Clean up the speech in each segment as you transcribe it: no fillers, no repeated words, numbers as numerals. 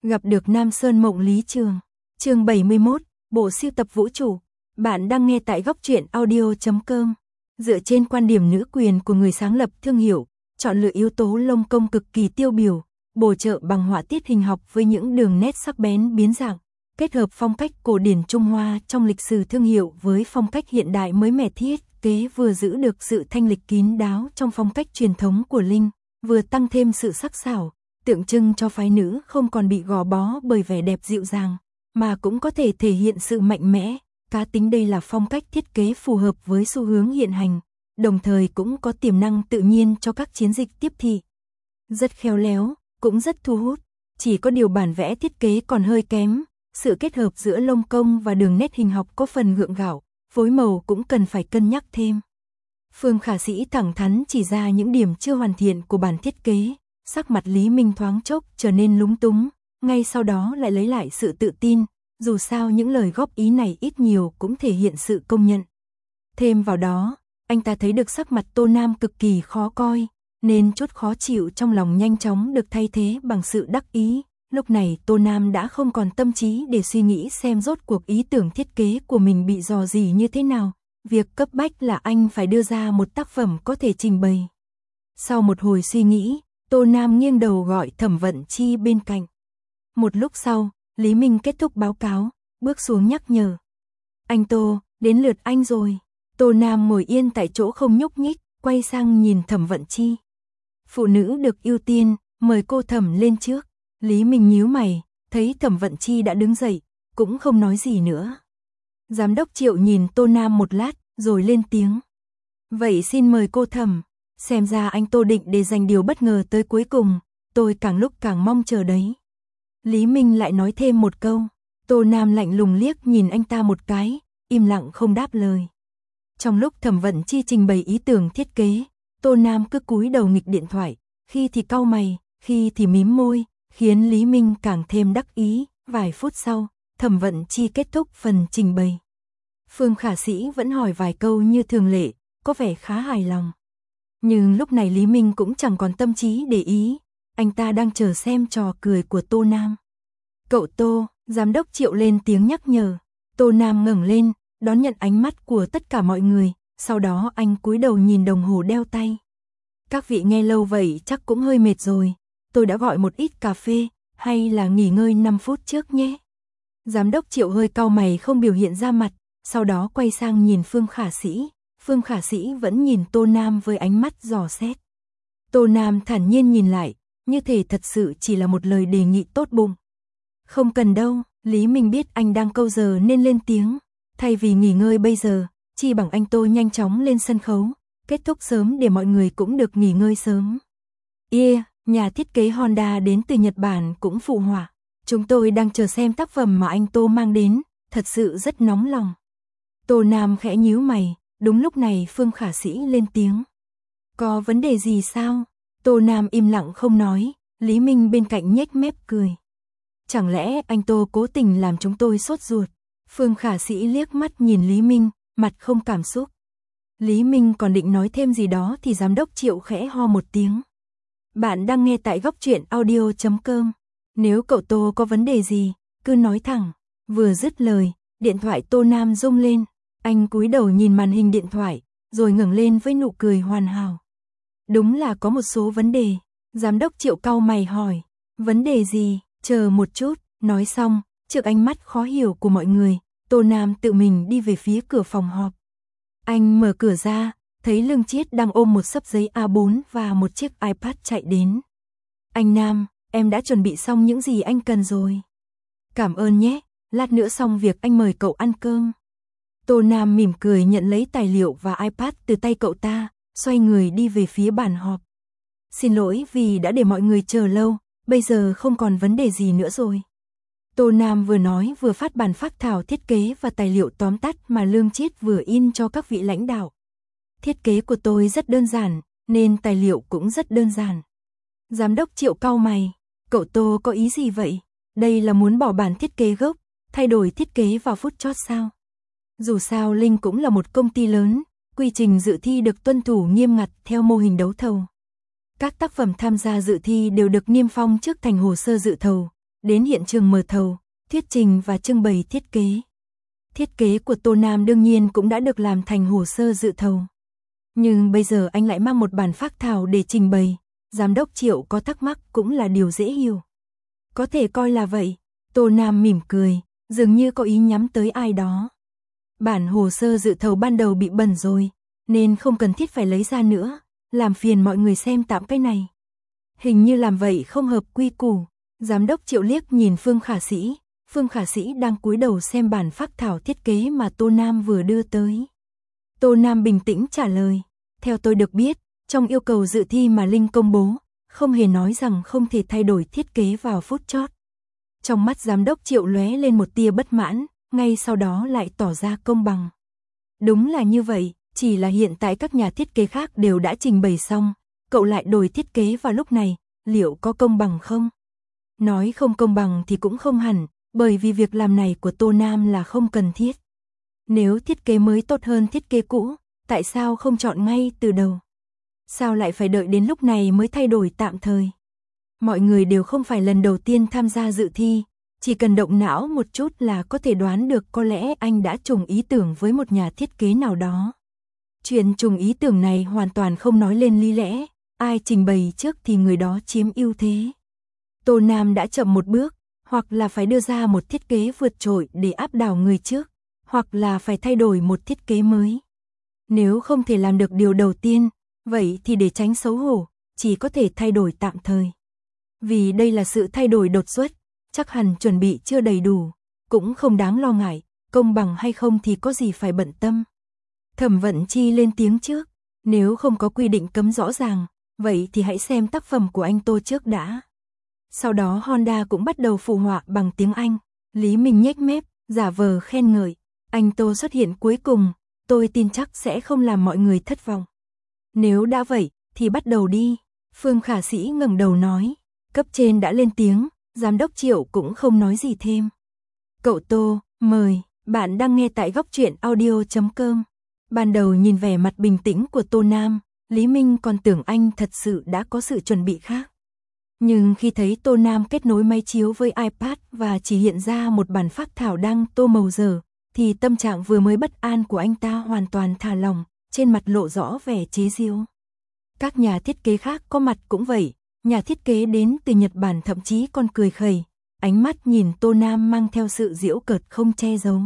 Gặp được Nam Sơn Mộng Lý Trường. Chương 71, bộ sưu tập vũ trụ. Bạn đang nghe tại góc truyện audio.com. Dựa trên quan điểm nữ quyền của người sáng lập thương hiệu, chọn lựa yếu tố lông công cực kỳ tiêu biểu, bổ trợ bằng họa tiết hình học với những đường nét sắc bén biến dạng, kết hợp phong cách cổ điển Trung Hoa trong lịch sử thương hiệu với phong cách hiện đại mới mẻ, thiết kế vừa giữ được sự thanh lịch kín đáo trong phong cách truyền thống của Linh, vừa tăng thêm sự sắc sảo, tượng trưng cho phái nữ không còn bị gò bó bởi vẻ đẹp dịu dàng, mà cũng có thể thể hiện sự mạnh mẽ, cá tính. Đây là phong cách thiết kế phù hợp với xu hướng hiện hành, đồng thời cũng có tiềm năng tự nhiên cho các chiến dịch tiếp thị. Rất khéo léo, cũng rất thu hút, chỉ có điều bản vẽ thiết kế còn hơi kém, sự kết hợp giữa lông công và đường nét hình học có phần gượng gạo, phối màu cũng cần phải cân nhắc thêm. Phương Khả Sĩ thẳng thắn chỉ ra những điểm chưa hoàn thiện của bản thiết kế, sắc mặt Lý Minh thoáng chốc trở nên lúng túng, ngay sau đó lại lấy lại sự tự tin, dù sao những lời góp ý này ít nhiều cũng thể hiện sự công nhận. Thêm vào đó, anh ta thấy được sắc mặt Tô Nam cực kỳ khó coi, nên chút khó chịu trong lòng nhanh chóng được thay thế bằng sự đắc ý. Lúc này Tô Nam đã không còn tâm trí để suy nghĩ xem rốt cuộc ý tưởng thiết kế của mình bị rò rỉ như thế nào. Việc cấp bách là anh phải đưa ra một tác phẩm có thể trình bày. Sau một hồi suy nghĩ, Tô Nam nghiêng đầu gọi Thẩm Vận Chi bên cạnh. Một lúc sau, Lý Minh kết thúc báo cáo, bước xuống nhắc nhở. Anh Tô, đến lượt anh rồi. Tô Nam ngồi yên tại chỗ không nhúc nhích, quay sang nhìn Thẩm Vận Chi. Phụ nữ được ưu tiên, mời cô Thẩm lên trước. Lý Minh nhíu mày, thấy Thẩm Vận Chi đã đứng dậy, cũng không nói gì nữa. Giám đốc Triệu nhìn Tô Nam một lát, rồi lên tiếng. Vậy xin mời cô Thẩm. Xem ra anh Tô định để dành điều bất ngờ tới cuối cùng, tôi càng lúc càng mong chờ đấy. Lý Minh lại nói thêm một câu. Tô Nam lạnh lùng liếc nhìn anh ta một cái, im lặng không đáp lời. Trong lúc Thẩm Vận Chi trình bày ý tưởng thiết kế, Tô Nam cứ cúi đầu nghịch điện thoại, khi thì cau mày, khi thì mím môi, khiến Lý Minh càng thêm đắc ý. Vài phút sau, Thẩm Vận Chi kết thúc phần trình bày. Phương Khả Sĩ vẫn hỏi vài câu như thường lệ, có vẻ khá hài lòng. Nhưng lúc này Lý Minh cũng chẳng còn tâm trí để ý, anh ta đang chờ xem trò cười của Tô Nam. Cậu Tô, giám đốc Triệu lên tiếng nhắc nhở. Tô Nam ngẩng lên, đón nhận ánh mắt của tất cả mọi người, sau đó anh cúi đầu nhìn đồng hồ đeo tay. Các vị nghe lâu vậy chắc cũng hơi mệt rồi, tôi đã gọi một ít cà phê, hay là nghỉ ngơi 5 phút trước nhé. Giám đốc Triệu hơi cau mày không biểu hiện ra mặt, sau đó quay sang nhìn Phương Khả Sĩ. Phương Khả Sĩ vẫn nhìn Tô Nam với ánh mắt dò xét. Tô Nam thản nhiên nhìn lại, như thể thật sự chỉ là một lời đề nghị tốt bụng. Không cần đâu, Lý Minh biết anh đang câu giờ nên lên tiếng. Thay vì nghỉ ngơi bây giờ, chi bằng anh Tô nhanh chóng lên sân khấu, kết thúc sớm để mọi người cũng được nghỉ ngơi sớm. Nhà thiết kế Honda đến từ Nhật Bản cũng phụ họa. Chúng tôi đang chờ xem tác phẩm mà anh Tô mang đến, thật sự rất nóng lòng. Tô Nam khẽ nhíu mày, đúng lúc này Phương Khả Sĩ lên tiếng. Có vấn đề gì sao? Tô Nam im lặng không nói, Lý Minh bên cạnh nhếch mép cười. Chẳng lẽ anh Tô cố tình làm chúng tôi sốt ruột? Phương Khả Sĩ liếc mắt nhìn Lý Minh, mặt không cảm xúc. Lý Minh còn định nói thêm gì đó thì giám đốc Triệu khẽ ho một tiếng. Bạn đang nghe tại góc truyện audio.com. Nếu cậu Tô có vấn đề gì, cứ nói thẳng. Vừa dứt lời, điện thoại Tô Nam rung lên. Anh cúi đầu nhìn màn hình điện thoại, rồi ngẩng lên với nụ cười hoàn hảo. Đúng là có một số vấn đề. Giám đốc Triệu cau mày hỏi. Vấn đề gì? Chờ một chút. Nói xong, trước ánh mắt khó hiểu của mọi người, Tô Nam tự mình đi về phía cửa phòng họp. Anh mở cửa ra, thấy Lương Chiết đang ôm một xấp giấy A4 và một chiếc iPad chạy đến. Anh Nam, em đã chuẩn bị xong những gì anh cần rồi. Cảm ơn nhé, lát nữa xong việc anh mời cậu ăn cơm. Tô Nam mỉm cười nhận lấy tài liệu và iPad từ tay cậu ta, xoay người đi về phía bàn họp. Xin lỗi vì đã để mọi người chờ lâu, bây giờ không còn vấn đề gì nữa rồi. Tô Nam vừa nói vừa phát bản phác thảo thiết kế và tài liệu tóm tắt mà Lương Chiết vừa in cho các vị lãnh đạo. Thiết kế của tôi rất đơn giản, nên tài liệu cũng rất đơn giản. Giám đốc Triệu cau mày, cậu Tô có ý gì vậy? Đây là muốn bỏ bản thiết kế gốc, thay đổi thiết kế vào phút chót sao? Dù sao Linh cũng là một công ty lớn, quy trình dự thi được tuân thủ nghiêm ngặt theo mô hình đấu thầu. Các tác phẩm tham gia dự thi đều được niêm phong trước thành hồ sơ dự thầu, đến hiện trường mở thầu, thuyết trình và trưng bày thiết kế. Thiết kế của Tô Nam đương nhiên cũng đã được làm thành hồ sơ dự thầu. Nhưng bây giờ anh lại mang một bản phác thảo để trình bày, giám đốc Triệu có thắc mắc cũng là điều dễ hiểu. Có thể coi là vậy, Tô Nam mỉm cười, dường như có ý nhắm tới ai đó. Bản hồ sơ dự thầu ban đầu bị bẩn rồi, nên không cần thiết phải lấy ra nữa, làm phiền mọi người xem tạm cái này. Hình như làm vậy không hợp quy củ. Giám đốc Triệu liếc nhìn Phương Khả Sĩ. Phương Khả Sĩ đang cúi đầu xem bản phác thảo thiết kế mà Tô Nam vừa đưa tới. Tô Nam bình tĩnh trả lời, theo tôi được biết, trong yêu cầu dự thi mà Linh công bố, không hề nói rằng không thể thay đổi thiết kế vào phút chót. Trong mắt giám đốc Triệu lóe lên một tia bất mãn, ngay sau đó lại tỏ ra công bằng. Đúng là như vậy, chỉ là hiện tại các nhà thiết kế khác đều đã trình bày xong, cậu lại đổi thiết kế vào lúc này, liệu có công bằng không? Nói không công bằng thì cũng không hẳn, bởi vì việc làm này của Tô Nam là không cần thiết. Nếu thiết kế mới tốt hơn thiết kế cũ, tại sao không chọn ngay từ đầu? Sao lại phải đợi đến lúc này mới thay đổi tạm thời? Mọi người đều không phải lần đầu tiên tham gia dự thi, chỉ cần động não một chút là có thể đoán được có lẽ anh đã trùng ý tưởng với một nhà thiết kế nào đó. Chuyện trùng ý tưởng này hoàn toàn không nói lên lý lẽ, ai trình bày trước thì người đó chiếm ưu thế. Tô Nam đã chậm một bước, hoặc là phải đưa ra một thiết kế vượt trội để áp đảo người trước, hoặc là phải thay đổi một thiết kế mới. Nếu không thể làm được điều đầu tiên, vậy thì để tránh xấu hổ, chỉ có thể thay đổi tạm thời. Vì đây là sự thay đổi đột xuất, chắc hẳn chuẩn bị chưa đầy đủ, cũng không đáng lo ngại, công bằng hay không thì có gì phải bận tâm. Thẩm Vận Chi lên tiếng trước, nếu không có quy định cấm rõ ràng, vậy thì hãy xem tác phẩm của anh Tô trước đã. Sau đó Honda cũng bắt đầu phụ họa bằng tiếng Anh, Lý Minh nhếch mép, giả vờ khen ngợi, anh Tô xuất hiện cuối cùng, tôi tin chắc sẽ không làm mọi người thất vọng. Nếu đã vậy, thì bắt đầu đi. Phương Khả Sĩ ngẩng đầu nói, cấp trên đã lên tiếng, giám đốc Triệu cũng không nói gì thêm. Cậu Tô, mời, bạn đang nghe tại góc truyện audio.com. Ban đầu nhìn vẻ mặt bình tĩnh của Tô Nam, Lý Minh còn tưởng anh thật sự đã có sự chuẩn bị khác. Nhưng khi thấy Tô Nam kết nối máy chiếu với iPad và chỉ hiện ra một bản phác thảo đang tô màu dở, thì tâm trạng vừa mới bất an của anh ta hoàn toàn thả lỏng, trên mặt lộ rõ vẻ chế giễu. Các nhà thiết kế khác có mặt cũng vậy, nhà thiết kế đến từ Nhật Bản thậm chí còn cười khẩy, ánh mắt nhìn Tô Nam mang theo sự giễu cợt không che giấu.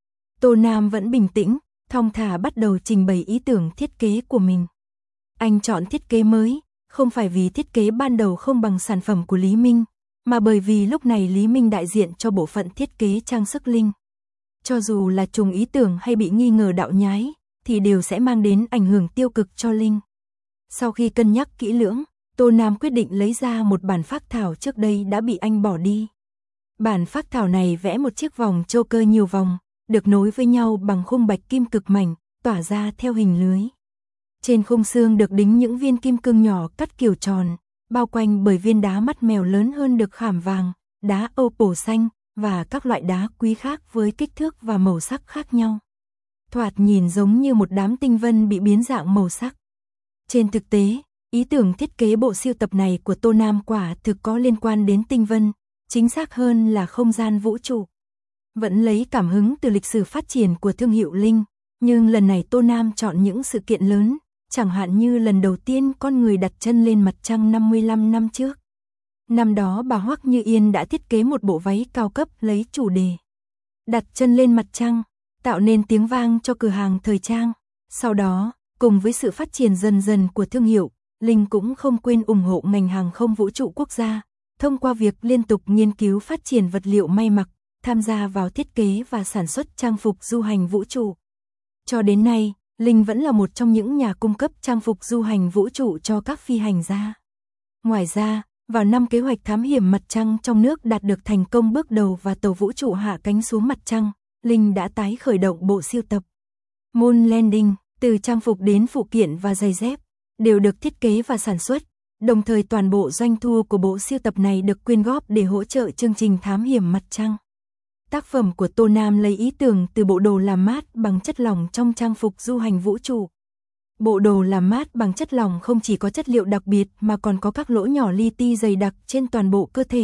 Tô Nam vẫn bình tĩnh, thong thả bắt đầu trình bày ý tưởng thiết kế của mình. Anh chọn thiết kế mới, không phải vì thiết kế ban đầu không bằng sản phẩm của Lý Minh, mà bởi vì lúc này Lý Minh đại diện cho bộ phận thiết kế trang sức Linh. Cho dù là trùng ý tưởng hay bị nghi ngờ đạo nhái, thì đều sẽ mang đến ảnh hưởng tiêu cực cho Linh. Sau khi cân nhắc kỹ lưỡng, Tô Nam quyết định lấy ra một bản phác thảo trước đây đã bị anh bỏ đi. Bản phác thảo này vẽ một chiếc vòng châu cơ nhiều vòng, được nối với nhau bằng khung bạch kim cực mảnh, tỏa ra theo hình lưới. Trên khung xương được đính những viên kim cương nhỏ cắt kiểu tròn, bao quanh bởi viên đá mắt mèo lớn hơn được khảm vàng, đá opal xanh và các loại đá quý khác với kích thước và màu sắc khác nhau. Thoạt nhìn giống như một đám tinh vân bị biến dạng màu sắc. Trên thực tế, ý tưởng thiết kế bộ sưu tập này của Tô Nam quả thực có liên quan đến tinh vân, chính xác hơn là không gian vũ trụ. Vẫn lấy cảm hứng từ lịch sử phát triển của thương hiệu Linh, nhưng lần này Tô Nam chọn những sự kiện lớn, chẳng hạn như lần đầu tiên con người đặt chân lên mặt trăng 55 năm trước. Năm đó bà Hoắc Như Yên đã thiết kế một bộ váy cao cấp lấy chủ đề đặt chân lên mặt trăng, tạo nên tiếng vang cho cửa hàng thời trang. Sau đó, cùng với sự phát triển dần dần của thương hiệu, Linh cũng không quên ủng hộ ngành hàng không vũ trụ quốc gia, thông qua việc liên tục nghiên cứu phát triển vật liệu may mặc, tham gia vào thiết kế và sản xuất trang phục du hành vũ trụ. Cho đến nay, Linh vẫn là một trong những nhà cung cấp trang phục du hành vũ trụ cho các phi hành gia. Ngoài ra, vào năm kế hoạch thám hiểm mặt trăng trong nước đạt được thành công bước đầu và tàu vũ trụ hạ cánh xuống mặt trăng, Linh đã tái khởi động bộ sưu tập Moon Landing, từ trang phục đến phụ kiện và giày dép, đều được thiết kế và sản xuất, đồng thời toàn bộ doanh thu của bộ sưu tập này được quyên góp để hỗ trợ chương trình thám hiểm mặt trăng. Tác phẩm của Tô Nam lấy ý tưởng từ bộ đồ làm mát bằng chất lỏng trong trang phục du hành vũ trụ. Bộ đồ làm mát bằng chất lỏng không chỉ có chất liệu đặc biệt mà còn có các lỗ nhỏ li ti dày đặc trên toàn bộ cơ thể,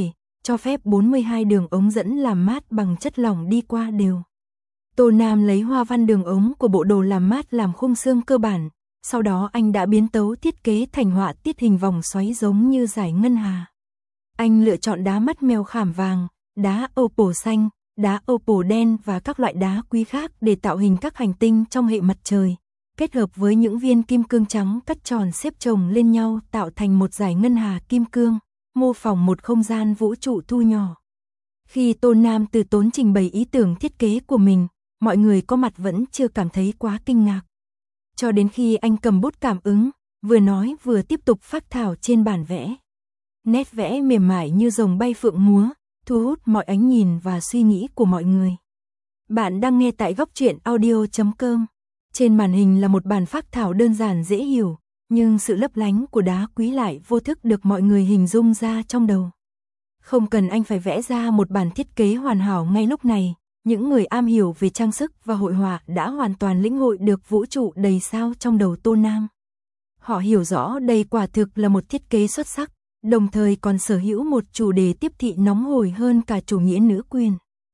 cho phép 42 đường ống dẫn làm mát bằng chất lỏng đi qua đều. Tô Nam lấy hoa văn đường ống của bộ đồ làm mát làm khung xương cơ bản, sau đó anh đã biến tấu thiết kế thành họa tiết hình vòng xoáy giống như dải ngân hà. Anh lựa chọn đá mắt mèo khảm vàng, đá opal xanh, đá opal đen và các loại đá quý khác để tạo hình các hành tinh trong hệ mặt trời, kết hợp với những viên kim cương trắng cắt tròn xếp chồng lên nhau tạo thành một dải ngân hà kim cương, mô phỏng một không gian vũ trụ thu nhỏ. Khi Tô Nam từ tốn trình bày ý tưởng thiết kế của mình, mọi người có mặt vẫn chưa cảm thấy quá kinh ngạc. Cho đến khi anh cầm bút cảm ứng, vừa nói vừa tiếp tục phác thảo trên bản vẽ. Nét vẽ mềm mại như rồng bay phượng múa, thu hút mọi ánh nhìn và suy nghĩ của mọi người. Bạn đang nghe tại góc truyện audio.com. Trên màn hình là một bản phác thảo đơn giản dễ hiểu, nhưng sự lấp lánh của đá quý lại vô thức được mọi người hình dung ra trong đầu. Không cần anh phải vẽ ra một bản thiết kế hoàn hảo ngay lúc này, những người am hiểu về trang sức và hội họa đã hoàn toàn lĩnh hội được vũ trụ đầy sao trong đầu Tô Nam. Họ hiểu rõ đây quả thực là một thiết kế xuất sắc, đồng thời còn sở hữu một chủ đề tiếp thị nóng hổi hơn cả chủ nghĩa nữ quyền.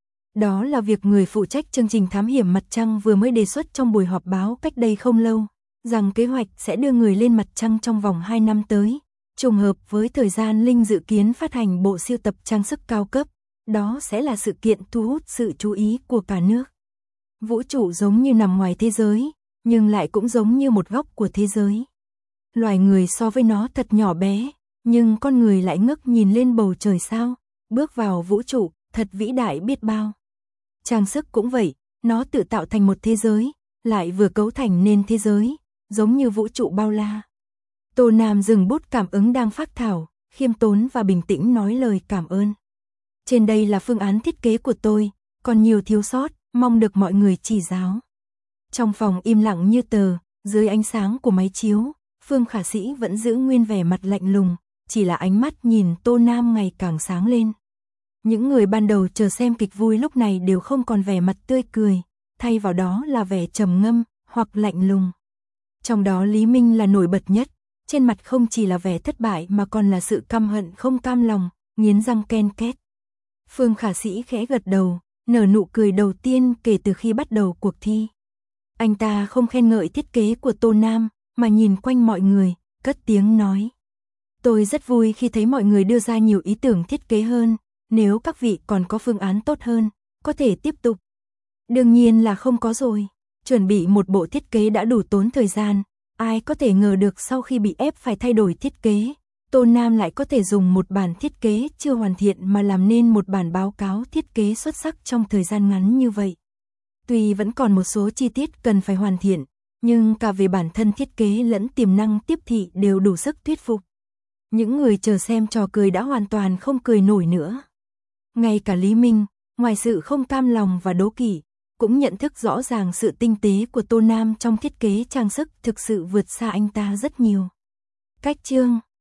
Đó là việc người phụ trách chương trình thám hiểm mặt trăng vừa mới đề xuất trong buổi họp báo cách đây không lâu, rằng kế hoạch sẽ đưa người lên mặt trăng trong vòng 2 năm tới, trùng hợp với thời gian Linh dự kiến phát hành bộ sưu tập trang sức cao cấp. Đó sẽ là sự kiện thu hút sự chú ý của cả nước. Vũ trụ giống như nằm ngoài thế giới, nhưng lại cũng giống như một góc của thế giới. Loài người so với nó thật nhỏ bé, nhưng con người lại ngước nhìn lên bầu trời sao, bước vào vũ trụ, thật vĩ đại biết bao. Trang sức cũng vậy, nó tự tạo thành một thế giới, lại vừa cấu thành nên thế giới, giống như vũ trụ bao la. Tô Nam dừng bút cảm ứng đang phác thảo, khiêm tốn và bình tĩnh nói lời cảm ơn. Trên đây là phương án thiết kế của tôi, còn nhiều thiếu sót, mong được mọi người chỉ giáo. Trong phòng im lặng như tờ, dưới ánh sáng của máy chiếu, Phương Khả Sĩ vẫn giữ nguyên vẻ mặt lạnh lùng, chỉ là ánh mắt nhìn Tô Nam ngày càng sáng lên. Những người ban đầu chờ xem kịch vui lúc này đều không còn vẻ mặt tươi cười, thay vào đó là vẻ trầm ngâm, hoặc lạnh lùng. Trong đó Lý Minh là nổi bật nhất, trên mặt không chỉ là vẻ thất bại mà còn là sự căm hận không cam lòng, nghiến răng ken két. Phương Khả Sĩ khẽ gật đầu, nở nụ cười đầu tiên kể từ khi bắt đầu cuộc thi. Anh ta không khen ngợi thiết kế của Tô Nam, mà nhìn quanh mọi người, cất tiếng nói. Tôi rất vui khi thấy mọi người đưa ra nhiều ý tưởng thiết kế hơn, nếu các vị còn có phương án tốt hơn, có thể tiếp tục. Đương nhiên là không có rồi, chuẩn bị một bộ thiết kế đã đủ tốn thời gian, ai có thể ngờ được sau khi bị ép phải thay đổi thiết kế, Tô Nam lại có thể dùng một bản thiết kế chưa hoàn thiện mà làm nên một bản báo cáo thiết kế xuất sắc trong thời gian ngắn như vậy. Tuy vẫn còn một số chi tiết cần phải hoàn thiện, nhưng cả về bản thân thiết kế lẫn tiềm năng tiếp thị đều đủ sức thuyết phục. Những người chờ xem trò cười đã hoàn toàn không cười nổi nữa. Ngay cả Lý Minh, ngoài sự không cam lòng và đố kỵ, cũng nhận thức rõ ràng sự tinh tế của Tô Nam trong thiết kế trang sức thực sự vượt xa anh ta rất nhiều. Cách chương